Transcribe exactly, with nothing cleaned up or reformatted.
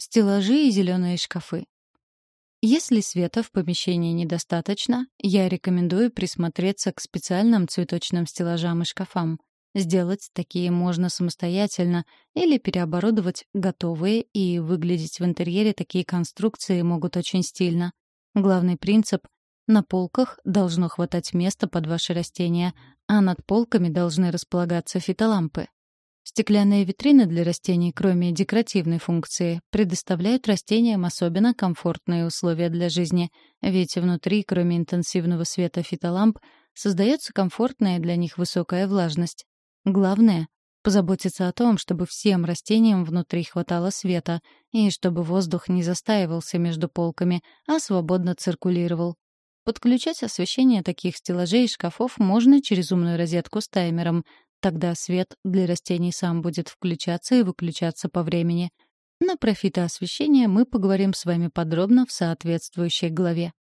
Стеллажи и зеленые шкафы. Если света в помещении недостаточно, я рекомендую присмотреться к специальным цветочным стеллажам и шкафам. Сделать такие можно самостоятельно или переоборудовать готовые, и выглядеть в интерьере такие конструкции могут очень стильно. Главный принцип — на полках должно хватать места под ваши растения, а над полками должны располагаться фитолампы. Стеклянные витрины для растений, кроме декоративной функции, предоставляют растениям особенно комфортные условия для жизни, ведь внутри, кроме интенсивного света фитоламп, создается комфортная для них высокая влажность. Главное — позаботиться о том, чтобы всем растениям внутри хватало света, и чтобы воздух не застаивался между полками, а свободно циркулировал. Подключать освещение таких стеллажей и шкафов можно через умную розетку с таймером. Тогда свет для растений сам будет включаться и выключаться по времени. Но про фитоосвещение мы поговорим с вами подробно в соответствующей главе.